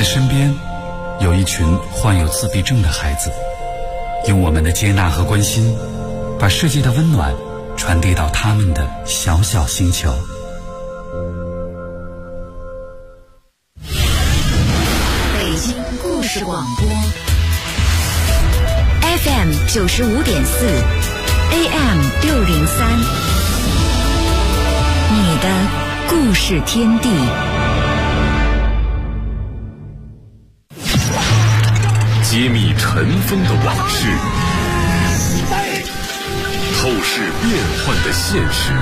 的身边有一群患有自闭症的孩子，用我们的接纳和关心，把世界的温暖传递到他们的小小星球。 北京故事广播 FM 95.4 AM 603，你的故事天地。 揭秘尘封的往事，透视变幻的现实，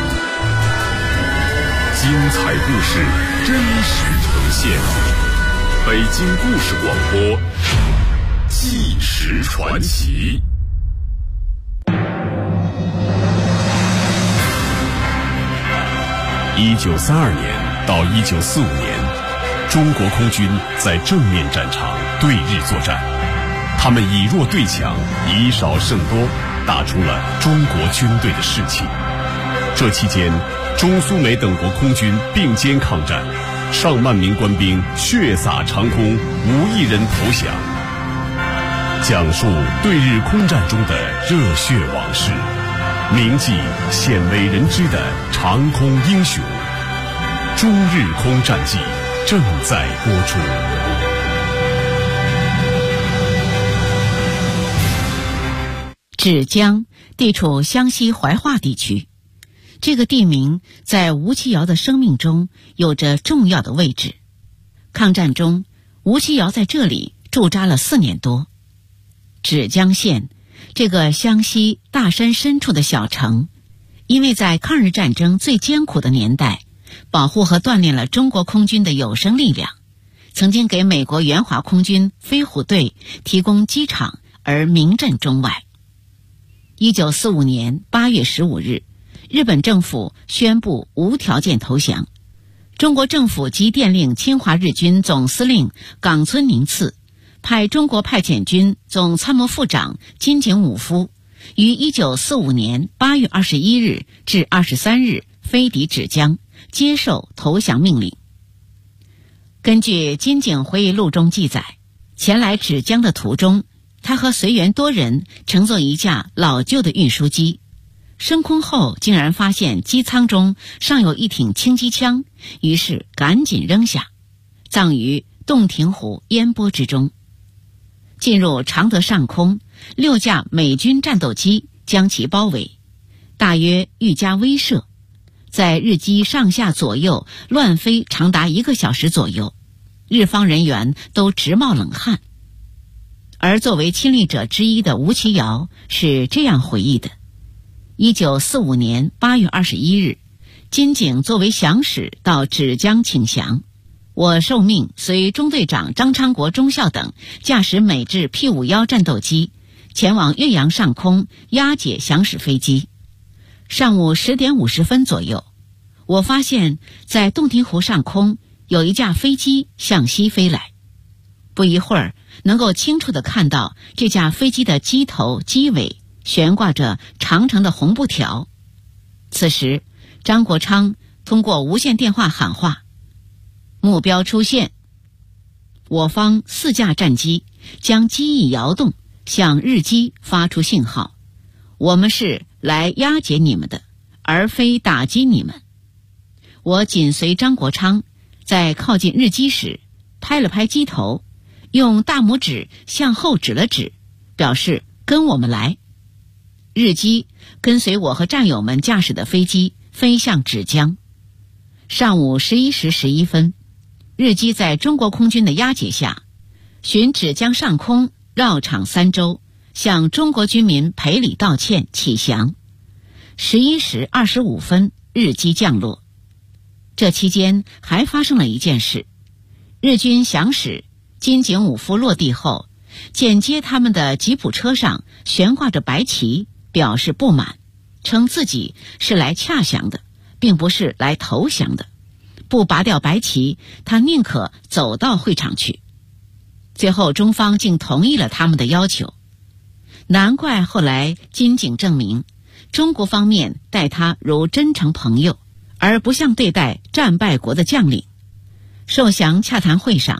精彩故事真实呈现。北京故事广播，纪实传奇。1932年到1945年，中国空军在正面战场对日作战，他们以弱对强，以少胜多，打出了中国军队的士气。这期间，中苏美等国空军并肩抗战，上万名官兵血洒长空，无一人投降。讲述对日空战中的热血往事，铭记鲜为人知的长空英雄。中日空战记正在播出。 芷江地处湘西怀化地区，这个地名在吴奇瑶的生命中有着重要的位置。抗战中，吴奇瑶在这里驻扎了4年多。芷江县这个湘西大山深处的小城，因为在抗日战争最艰苦的年代，保护和锻炼了中国空军的有生力量，曾经给美国援华空军飞虎队提供机场而名震中外。1945年8月15日，日本政府宣布无条件投降。中国政府即电令侵华日军总司令冈村宁次，派中国派遣军总参谋副长金井武夫于1945年8月21日至23日飞抵芷江，接受投降命令。根据金井回忆录中记载，前来芷江的途中，他和随员多人乘坐一架老旧的运输机，升空后竟然发现机舱中尚有一挺轻机枪，于是赶紧扔下，葬于洞庭湖烟波之中。进入常德上空，6架美军战斗机将其包围，大约愈加威慑，在日机上下左右乱飞长达1个小时左右，日方人员都直冒冷汗。而作为亲历者之一的吴奇瑶是这样回忆的：1945年8月21日，金井作为降使到芷江请降，我受命随中队长张昌国中校等驾驶美制 P-51战斗机前往岳阳上空押解降使飞机。上午10点50分左右，我发现在洞庭湖上空有一架飞机向西飞来。不一会儿，能够清楚地看到这架飞机的机头、机尾悬挂着长长的红布条。此时，张国昌通过无线电话喊话：目标出现。我方4架战机将机翼摇动，向日机发出信号，我们是来押解你们的，而非打击你们。我紧随张国昌，在靠近日机时拍了拍机头，用大拇指向后指了指，表示跟我们来。日机跟随我和战友们驾驶的飞机飞向芷江。上午11时11分，日机在中国空军的押解下，循芷江上空绕场3周，向中国军民赔礼道歉起降。11时25分，日机降落。这期间还发生了一件事：日军降使金井武夫落地后，见接他们的吉普车上悬挂着白旗，表示不满，称自己是来洽降的，并不是来投降的。不拔掉白旗，他宁可走到会场去。最后中方竟同意了他们的要求。难怪后来金井证明，中国方面待他如真诚朋友，而不像对待战败国的将领。受降洽谈会上，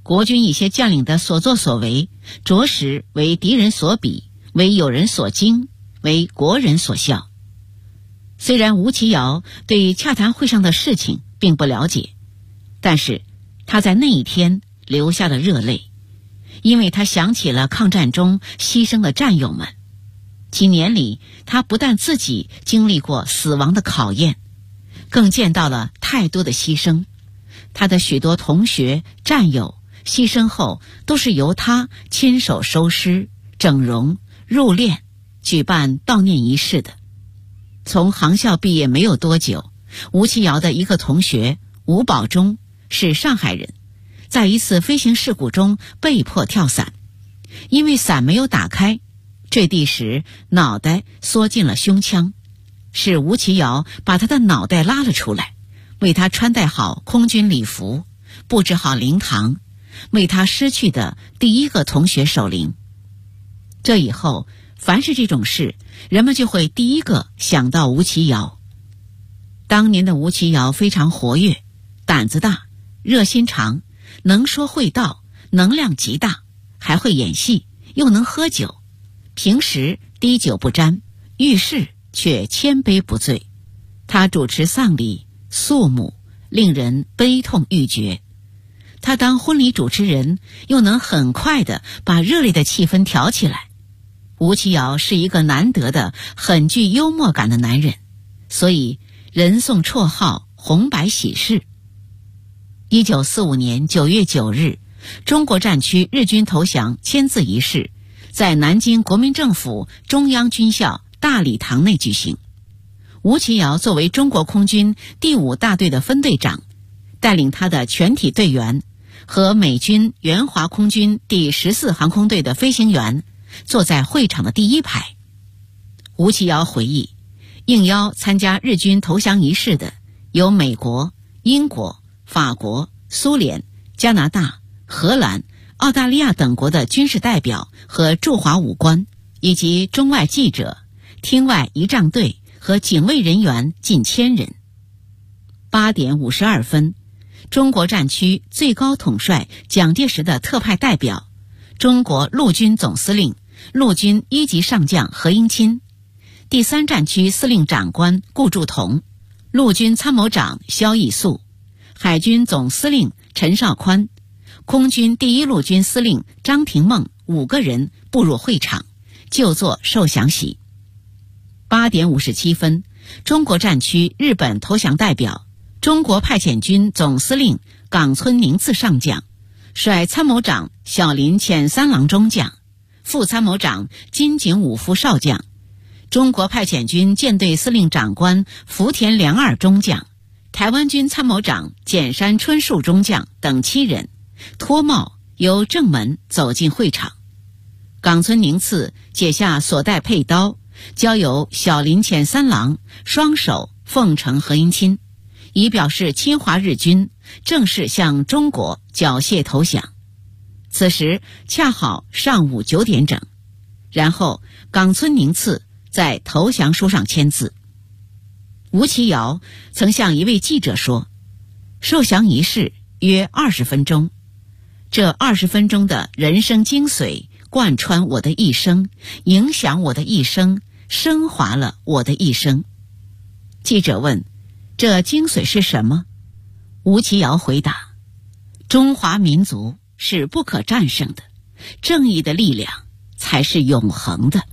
国军一些将领的所作所为，着实为敌人所鄙，为友人所惊，为国人所笑。虽然吴奇瑶对洽谈会上的事情并不了解，但是他在那一天流下了热泪，因为他想起了抗战中牺牲的战友们。几年里，他不但自己经历过死亡的考验，更见到了太多的牺牲。他的许多同学、战友牺牲后，都是由他亲手收尸、整容、入殓、举办悼念仪式的。从航校毕业没有多久，吴奇瑶的一个同学吴保忠是上海人，在一次飞行事故中被迫跳伞，因为伞没有打开，坠地时脑袋缩进了胸腔，是吴奇瑶把他的脑袋拉了出来，为他穿戴好空军礼服，布置好灵堂，为他失去的第一个同学守灵。这以后，凡是这种事，人们就会第一个想到吴奇瑶。当年的吴奇瑶非常活跃，胆子大，热心肠，能说会道，能量极大，还会演戏，又能喝酒。平时滴酒不沾，遇事却千杯不醉。他主持丧礼肃穆，令人悲痛欲绝。他当婚礼主持人，又能很快地把热烈的气氛挑起来。吴奇瑶是一个难得的很具幽默感的男人，所以人送绰号红白喜事。1945年9月9日，中国战区日军投降签字仪式在南京国民政府中央军校大礼堂内举行。吴奇瑶作为中国空军第5大队的分队长，带领他的全体队员和美军援华空军第14航空队的飞行员坐在会场的第一排。吴奇瑶回忆，应邀参加日军投降仪式的有美国、英国、法国、苏联、加拿大、荷兰、澳大利亚等国的军事代表和驻华武官，以及中外记者、厅外仪仗队和警卫人员近1000人。8点52分，中国战区最高统帅蒋介石的特派代表，中国陆军总司令、陆军1级上将何应钦，第3战区司令长官顾祝同，陆军参谋长萧毅素，海军总司令陈绍宽，空军第1陆军司令张廷梦5个人步入会场，就坐受降席。8点57分，中国战区日本投降代表，中国派遣军总司令冈村宁次上将，率参谋长小林遣三郎中将，副参谋长金井武夫少将，中国派遣军舰队司令长官福田良二中将，台湾军参谋长简山春树中将等7人脱帽由正门走进会场。冈村宁次解下所带佩刀，交由小林遣三郎双手奉承何应钦，以表示侵华日军正式向中国缴械投降。此时恰好上午9点整，然后冈村宁次在投降书上签字。吴奇瑶曾向一位记者说，受降仪式约20分钟，这20分钟的人生精髓贯穿我的一生，影响我的一生，升华了我的一生。记者问，这精髓是什么？吴奇瑶回答，中华民族是不可战胜的，正义的力量才是永恒的。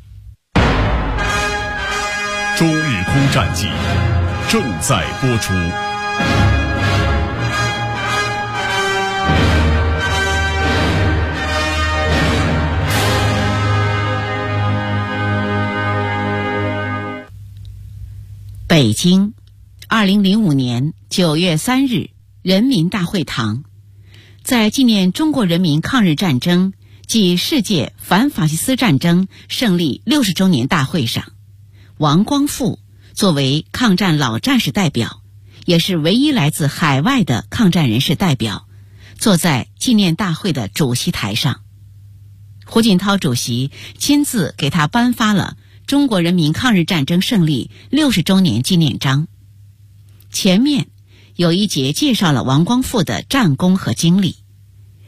中日空战记正在播出。 北京2005年9月3日，人民大会堂，在纪念中国人民抗日战争暨世界反法西斯战争胜利60周年大会上，王光复作为抗战老战士代表，也是唯一来自海外的抗战人士代表，坐在纪念大会的主席台上。胡锦涛主席亲自给他颁发了中国人民抗日战争胜利60周年纪念章。前面有一节介绍了王光复的战功和经历，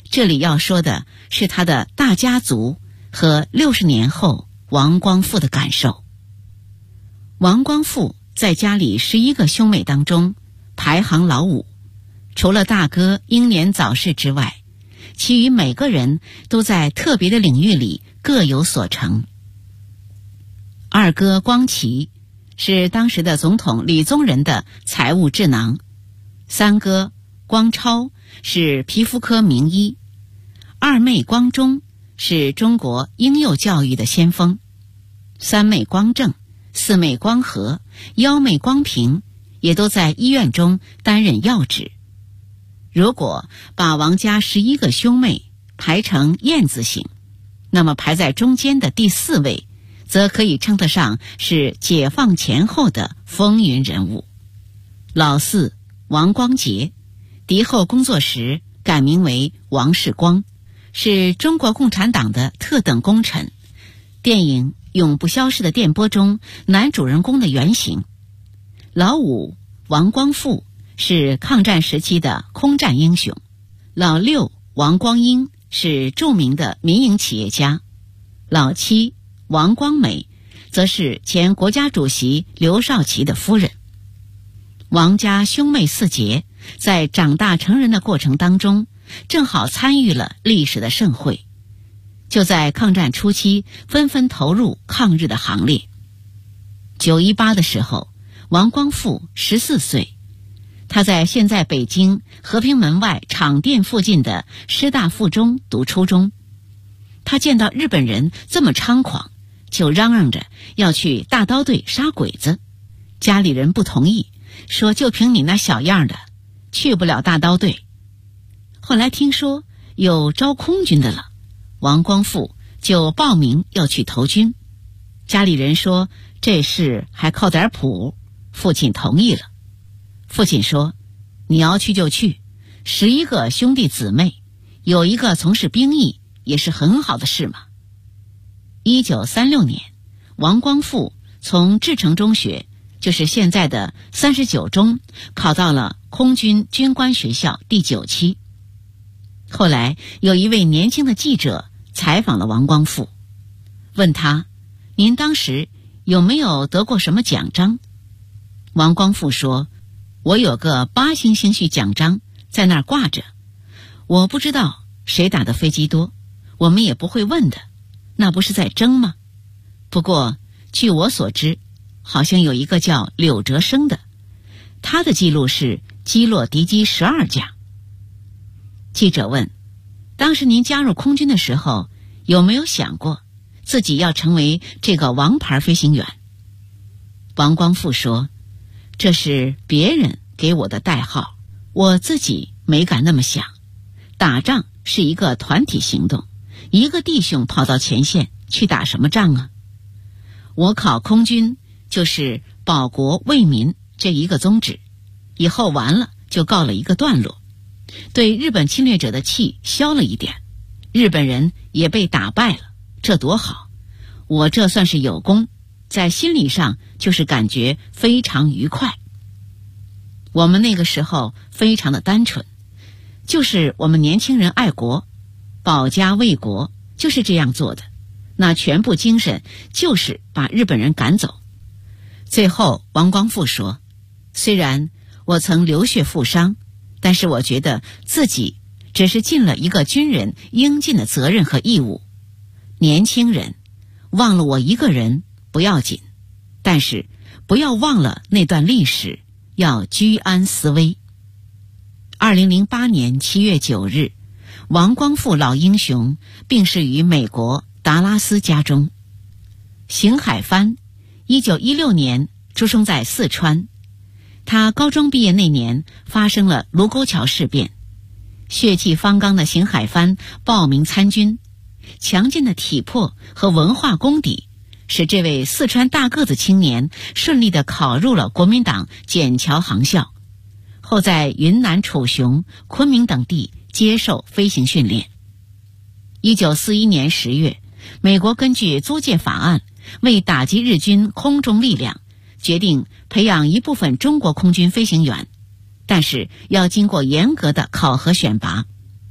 这里要说的是他的大家族和60年后王光复的感受。王光复在家里11个兄妹当中排行老5，除了大哥英年早逝之外，其余每个人都在特别的领域里各有所成。二哥光启是当时的总统李宗仁的财务智囊，三哥光超是皮肤科名医，二妹光中是中国婴幼教育的先锋，三妹光正、四妹光和、幺妹光平也都在医院中担任要职。如果把王家11个兄妹排成燕字形，那么排在中间的第4位则可以称得上是解放前后的风云人物。老四王光杰敌后工作时改名为王世光，是中国共产党的特等功臣，电影《永不消逝的电波》中男主人公的原型。老五王光复是抗战时期的空战英雄，老六王光英是著名的民营企业家，老七王光美则是前国家主席刘少奇的夫人。王家兄妹4杰在长大成人的过程当中，正好参与了历史的盛会，就在抗战初期纷纷投入抗日的行列。918的时候，王光复14岁，他在现在北京和平门外厂店附近的师大附中读初中。他见到日本人这么猖狂，就嚷嚷着要去大刀队杀鬼子。家里人不同意，说就凭你那小样的，去不了大刀队。后来听说有招空军的了，王光复就报名要去投军。家里人说这事还靠点谱，父亲同意了。父亲说你要去就去，11个兄弟姊妹有一个从事兵役，也是很好的事嘛。1936年，王光复从志诚中学，就是现在的39中，考到了空军军官学校第9期。后来有一位年轻的记者采访了王光复，问他您当时有没有得过什么奖章？王光复说我有个8星星序奖章在那儿挂着，我不知道谁打的飞机多，我们也不会问的，那不是在争吗？不过据我所知，好像有一个叫柳哲生的，他的记录是击落敌机12架。记者问，当时您加入空军的时候，有没有想过自己要成为这个王牌飞行员？王光复说，这是别人给我的代号，我自己没敢那么想。打仗是一个团体行动，一个弟兄跑到前线去打什么仗啊？我考空军就是保国为民这一个宗旨，以后完了就告了一个段落，对日本侵略者的气消了一点，日本人也被打败了，这多好！我这算是有功，在心理上就是感觉非常愉快。我们那个时候非常的单纯，就是我们年轻人爱国，保家卫国，就是这样做的。那全部精神就是把日本人赶走。最后王光复说，虽然我曾流血负伤，但是我觉得自己只是尽了一个军人应尽的责任和义务。年轻人忘了我一个人不要紧，但是不要忘了那段历史，要居安思危。2008年7月9日，王光复老英雄病逝于美国达拉斯家中。邢海帆1916年出生在四川，他高中毕业那年发生了卢沟桥事变，血气方刚的邢海帆报名参军，强劲的体魄和文化功底使这位四川大个子青年顺利地考入了国民党笕桥航校，后在云南楚雄、昆明等地接受飞行训练。1941年10月，美国根据租借法案，为打击日军空中力量，决定培养一部分中国空军飞行员，但是要经过严格的考核选拔。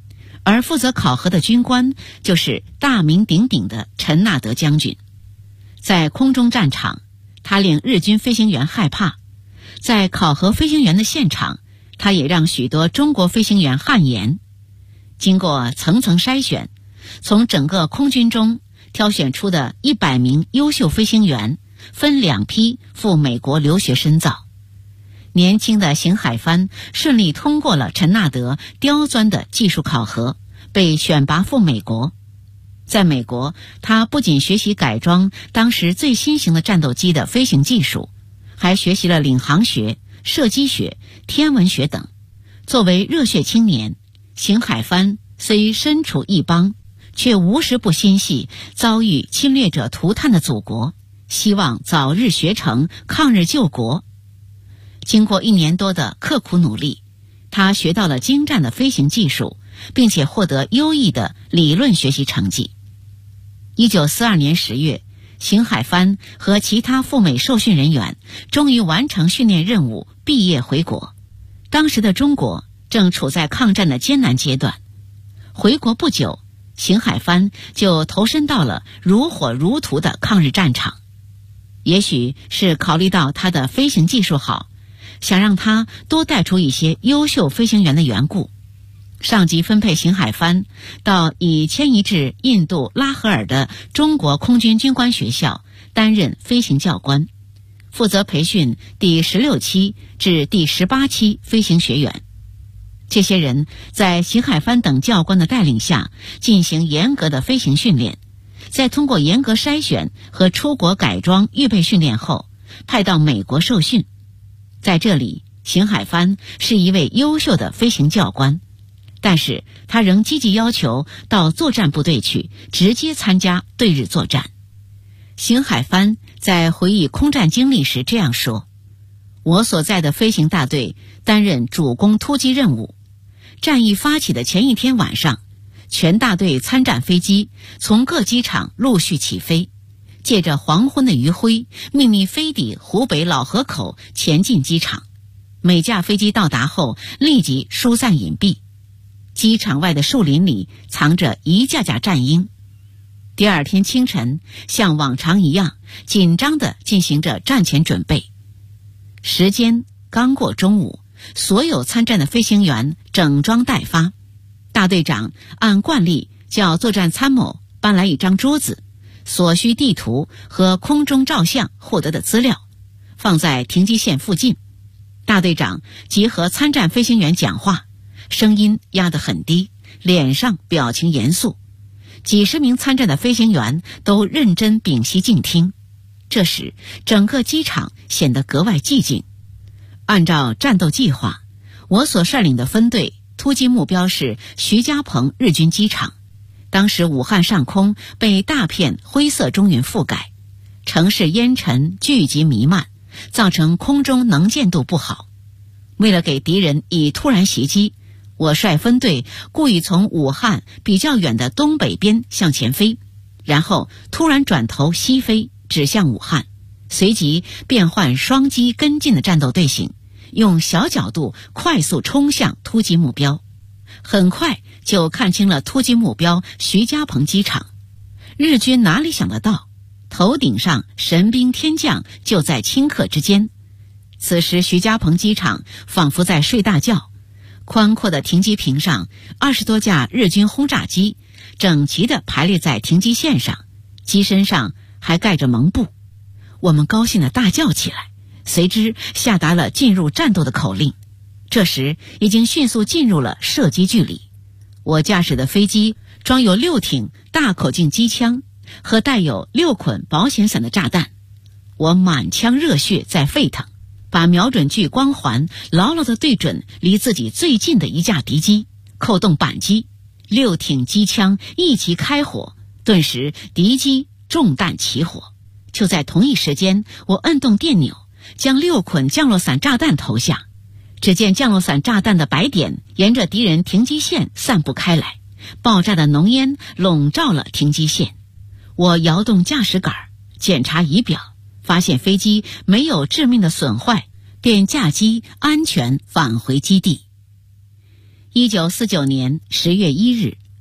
而负责考核的军官就是大名鼎鼎的陈纳德将军。在空中战场，他令日军飞行员害怕；在考核飞行员的现场，他也让许多中国飞行员汗颜。经过层层筛选，从整个空军中挑选出的100名优秀飞行员，分2批赴美国留学深造。年轻的邢海帆顺利通过了陈纳德刁钻的技术考核，被选拔赴美国。在美国，他不仅学习改装当时最新型的战斗机的飞行技术，还学习了领航学、射击学、天文学等。作为热血青年，邢海帆虽身处异邦，却无时不心系遭遇侵略者涂炭的祖国，希望早日学成，抗日救国。经过1年多的刻苦努力，他学到了精湛的飞行技术，并且获得优异的理论学习成绩。1942年10月，邢海帆和其他赴美受训人员终于完成训练任务，毕业回国。当时的中国正处在抗战的艰难阶段，回国不久，邢海帆就投身到了如火如荼的抗日战场。也许是考虑到他的飞行技术好，想让他多带出一些优秀飞行员的缘故，上级分配邢海帆到已迁移至印度拉合尔的中国空军军官学校担任飞行教官，负责培训第16期至第18期飞行学员。这些人在邢海帆等教官的带领下进行严格的飞行训练，在通过严格筛选和出国改装预备训练后，派到美国受训。在这里，邢海帆是一位优秀的飞行教官，但是他仍积极要求到作战部队去，直接参加对日作战。邢海帆在回忆空战经历时这样说：我所在的飞行大队担任主攻突击任务，战役发起的前一天晚上，全大队参战飞机从各机场陆续起飞，借着黄昏的余晖，秘密飞抵湖北老河口前进机场。每架飞机到达后，立即疏散隐蔽。机场外的树林里藏着一架架战鹰。第二天清晨，像往常一样，紧张地进行着战前准备。时间刚过中午，所有参战的飞行员整装待发。大队长按惯例叫作战参谋搬来一张桌子，所需地图和空中照相获得的资料放在停机线附近。大队长即和参战飞行员讲话，声音压得很低，脸上表情严肃。几十名参战的飞行员都认真屏息静听。这时，整个机场显得格外寂静。按照战斗计划，我所率领的分队突击目标是徐家棚日军机场。当时武汉上空被大片灰色中云覆盖，城市烟尘聚集弥漫，造成空中能见度不好。为了给敌人以突然袭击，我率分队故意从武汉比较远的东北边向前飞，然后突然转头西飞，指向武汉，随即变换双机跟进的战斗队形，用小角度快速冲向突击目标。很快就看清了突击目标徐家棚机场。日军哪里想得到，头顶上神兵天降就在顷刻之间。此时徐家棚机场仿佛在睡大觉，宽阔的停机坪上20多架日军轰炸机整齐地排列在停机线上，机身上还盖着蒙布。我们高兴地大叫起来，随之下达了进入战斗的口令。这时已经迅速进入了射击距离。我驾驶的飞机装有6挺大口径机枪和带有6捆保险伞的炸弹。我满腔热血在沸腾，把瞄准具光环牢牢地对准离自己最近的一架敌机，扣动扳机，6挺机枪一齐开火，顿时敌机中弹起火。就在同一时间，我摁动电钮，将6捆降落伞炸弹投下。只见降落伞炸弹的白点沿着敌人停机线散布开来，爆炸的浓烟笼罩了停机线。我摇动驾驶杆，检查仪表，发现飞机没有致命的损坏，便驾机安全返回基地。1949年10月1日，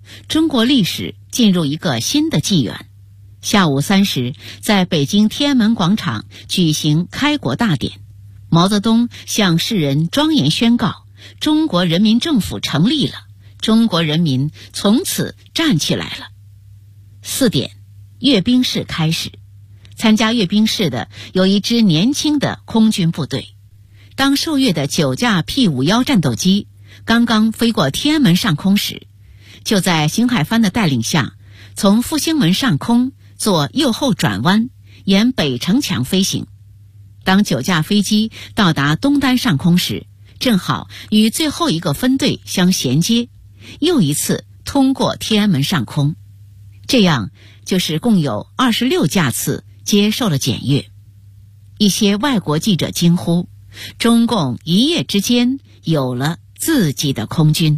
中国历史进入一个新的纪元。下午3时，在北京天安门广场举行开国大典，毛泽东向世人庄严宣告：中国人民政府成立了，中国人民从此站起来了。4点，阅兵式开始。参加阅兵式的有一支年轻的空军部队。当受阅的9架 P-51战斗机刚刚飞过天安门上空时，就在邢海帆的带领下，从复兴门上空做右后转弯，沿北城墙飞行。当9架飞机到达东单上空时，正好与最后一个分队相衔接，又一次通过天安门上空。这样就是共有26架次接受了检阅。一些外国记者惊呼：中共一夜之间有了自己的空军。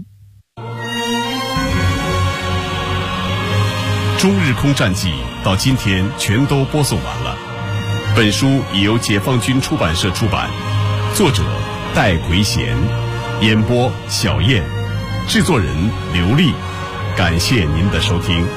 中日空战记到今天全都播送完了。本书已由解放军出版社出版，作者戴奎贤，演播小燕，制作人刘丽。感谢您的收听。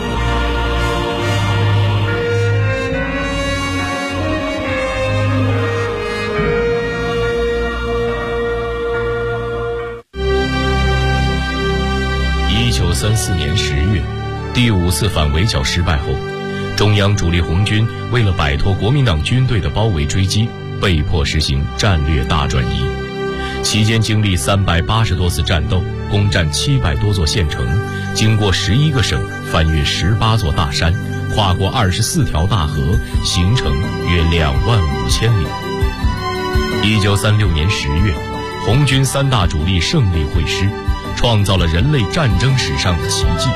1934年10月，第5次反围剿失败后，中央主力红军为了摆脱国民党军队的包围追击，被迫实行战略大转移。期间经历380多次战斗，攻占700多座县城，经过11个省，翻越18座大山，跨过24条大河，行程约25000里。1936年10月，红军3大主力胜利会师，创造了人类战争史上的奇迹。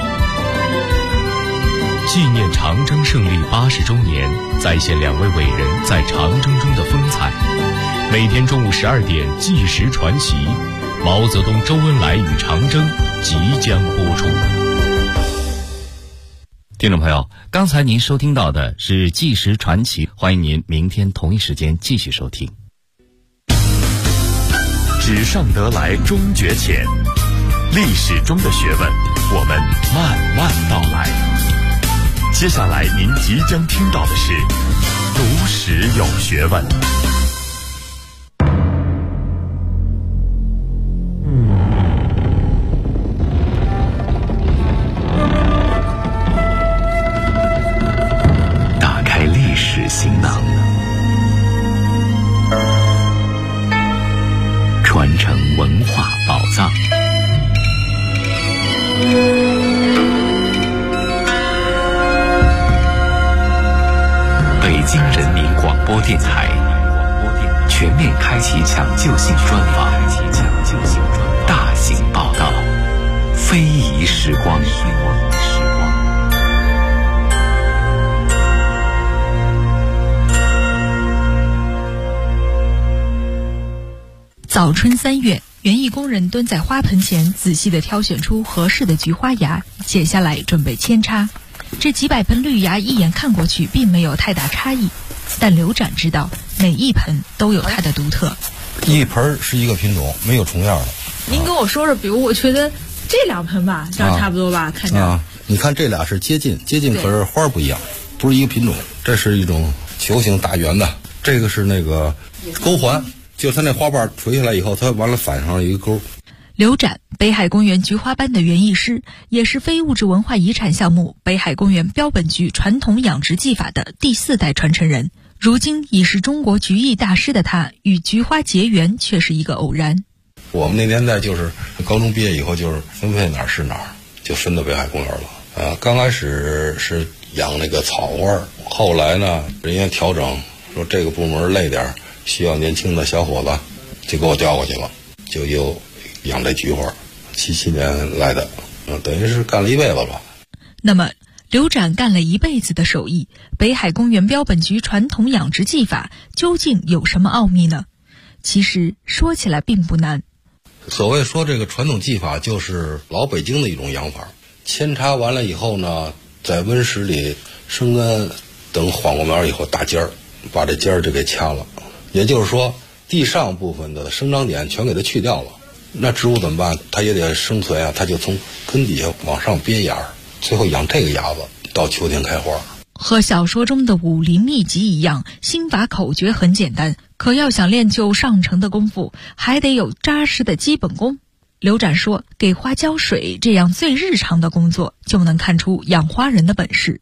纪念长征胜利80周年，再现2位伟人在长征中的风采。每天中午12点，纪实传奇，毛泽东、周恩来与长征即将播出。 听众朋友，刚才您收听到的是纪实传奇，欢迎您明天同一时间继续收听。 纸上得来终觉浅，历史中的学问，我们慢慢道来。接下来您即将听到的是读史有学问。打开历史行囊，传承文化宝藏。北京人民广播电台全面开启抢救性专访，大型报道，非遗时光。 早春3月，园艺工人蹲在花盆前，仔细地挑选出合适的菊花芽，剪下来准备扦插。这几百盆绿芽一眼看过去并没有太大差异，但刘展知道每一盆都有它的独特。 一盆是一个品种，没有重样的。 您跟我说说，比如我觉得这2盆吧，这样差不多吧，看着。 你看这俩是接近，可是花不一样，不是一个品种。这是一种球形大圆的，这个是那个钩环，就它那花瓣垂下来以后，它完了反上一个钩。 刘展，北海公园菊花班的园艺师，也是非物质文化遗产项目北海公园标本菊传统养殖技法的第4代传承人。如今已是中国菊艺大师的他，与菊花结缘却是一个偶然。 我们那年代就是高中毕业以后，就是分配哪儿是哪儿，就分到北海公园了。刚开始是养那个草花，后来呢，人家调整说这个部门累点，需要年轻的小伙子，就给我调过去了，就又养这菊花，77年来的，等于是干了一辈子吧。 那么刘展干了一辈子的手艺，北海公园标本菊传统养殖技法究竟有什么奥秘呢？其实说起来并不难。 所谓说这个传统技法，就是老北京的一种养法。扦插完了以后呢，在温室里生根，等缓过苗以后打尖儿，把这尖儿就给掐了。也就是说，地上部分的生长点全给它去掉了， 那植物怎么办？它也得生存啊，它就从根底下往上编芽，最后养这个芽子，到秋天开花。 和小说中的武林秘籍一样，心法口诀很简单，可要想练就上乘的功夫，还得有扎实的基本功。刘展说，给花浇水这样最日常的工作，就能看出养花人的本事。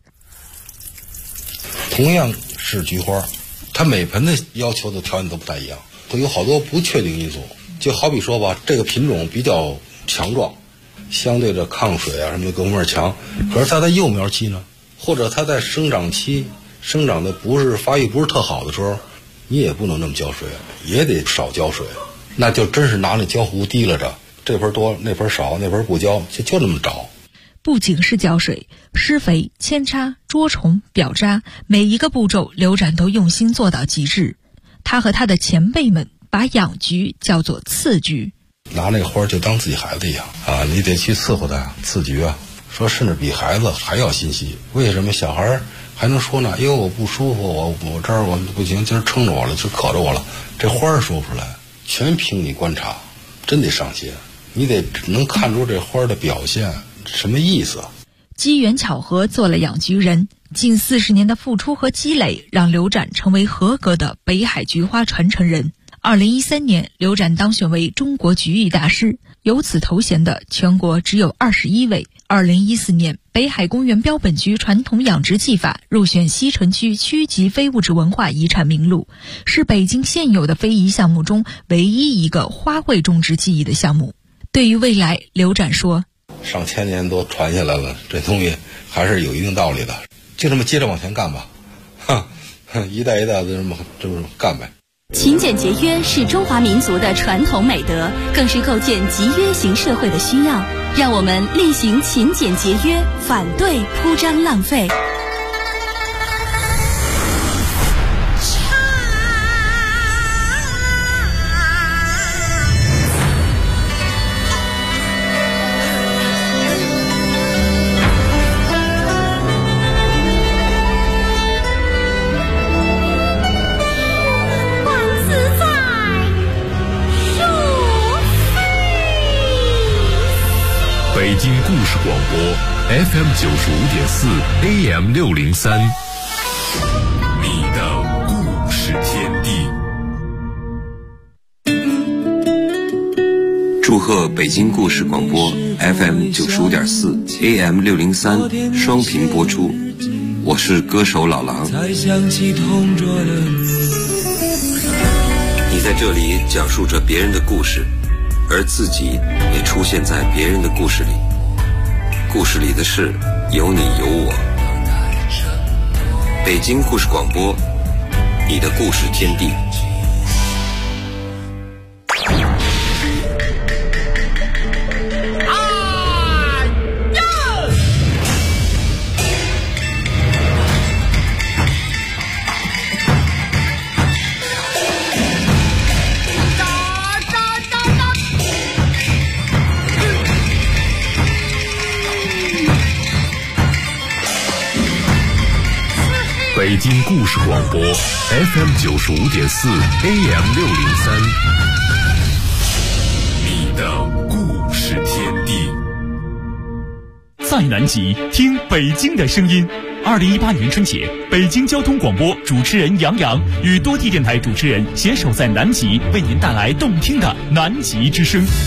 同样是菊花，它每盆的要求的条件都不太一样，都有好多不确定因素。就好比说吧，这个品种比较强壮，相对的抗水啊什么的各方面强，可是它在幼苗期呢，或者它在生长期生长的发育不是特好的时候，你也不能这么浇水，也得少浇水，那就真是拿那浇壶提了着，这盆多那盆少，那盆不浇，就那么着。 不仅是浇水，施肥、扦插、捉虫、表渣，每一个步骤刘展都用心做到极致。他和他的前辈们把养菊叫做次菊， 拿那个花就当自己孩子一样啊，你得去伺候它，次菊啊，说甚至比孩子还要心细。为什么小孩还能说呢？哎呦，我不舒服，我这儿我不行，今儿撑着我了，就渴着我了。这花说不出来，全凭你观察，真得上心，你得能看出这花的表现什么意思。 机缘巧合做了养菊人，近40年的付出和积累，让刘展成为合格的北海菊花传承人。2013年，刘展当选为中国菊艺大师，有此头衔的全国只有21位。2014年，北海公园标本菊传统养殖技法入选西城区区级非物质文化遗产名录，是北京现有的非遗项目中唯一一个花卉种植技艺的项目。对于未来，刘展说， 上千年都传下来了，这东西还是有一定道理的，就这么接着往前干吧，一代一代的这么干呗。 勤俭节约是中华民族的传统美德，更是构建集约型社会的需要。让我们厉行勤俭节约，反对铺张浪费。 北京故事广播 FM 95.4 AM 603，你的故事天地。 祝贺北京故事广播 FM 95.4 AM 603双频播出，我是歌手老狼。你在这里讲述着别人的故事，而自己也出现在别人的故事里，故事里的事有你有我。北京故事广播，你的故事天地。 北京故事广播 FM 95.4 AM 603，你的故事天地。 在南极听北京的声音。2018年春节，北京交通广播主持人杨洋与多地电台主持人携手在南极，为您带来动听的南极之声。